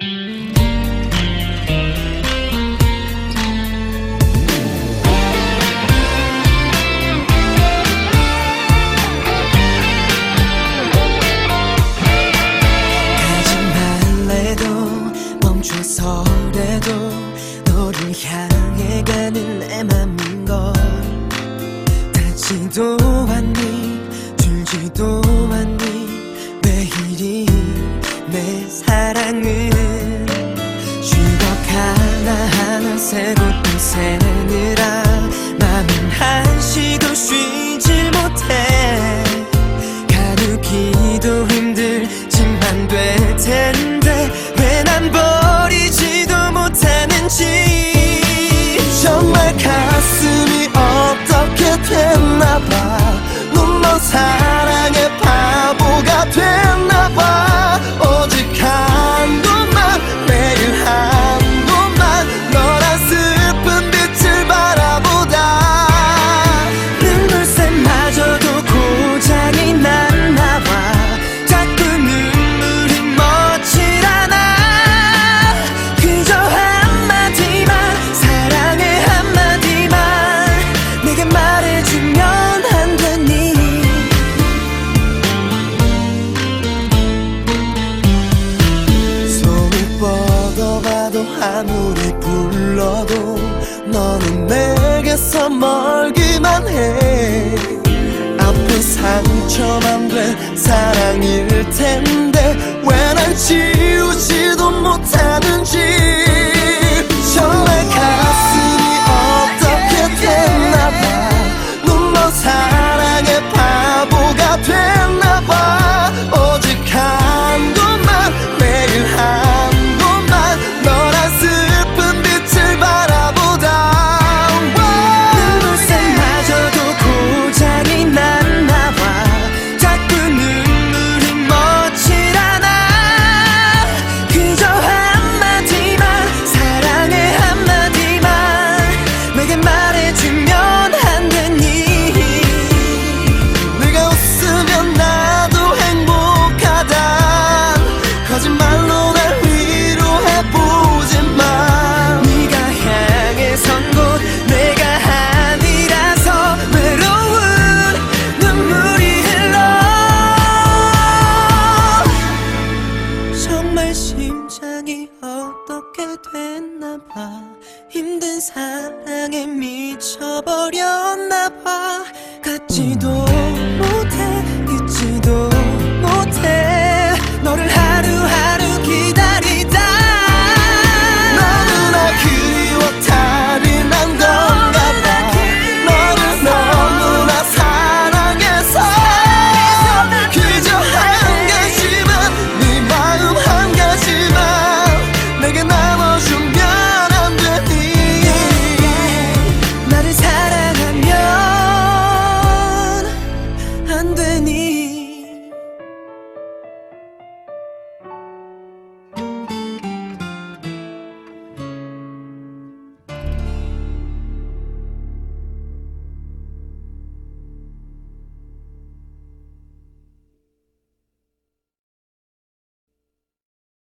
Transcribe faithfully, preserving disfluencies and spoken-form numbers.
멈춰서라도 너를 향해 가는 내 맘인걸. 닿지도 않니 줄지도 않니 왜 이리 내 사랑은 죽어 하나하나 세고 또 새느라 맘은 한시도 쉬질 못해. 가누기도 힘들지만 될 텐데 왜 난 버리지도 못하는지. 정말 가슴이 어떻게 됐나봐. 눈먼 사랑의 바보가 됐나봐. 오직 한동안 매일 한동안 너란 슬픈 빛을 바라보다 눈물샘마저도 고장이 났나봐. 자꾸 눈물이 멎질 않아. 그저 한마디만 사랑해 한마디만 내게 말해주면 안 되니. 손을 뻗어봐도 아무리 불러도 너는 내게서 멀기만 해. 아픈 상처만 된 사랑일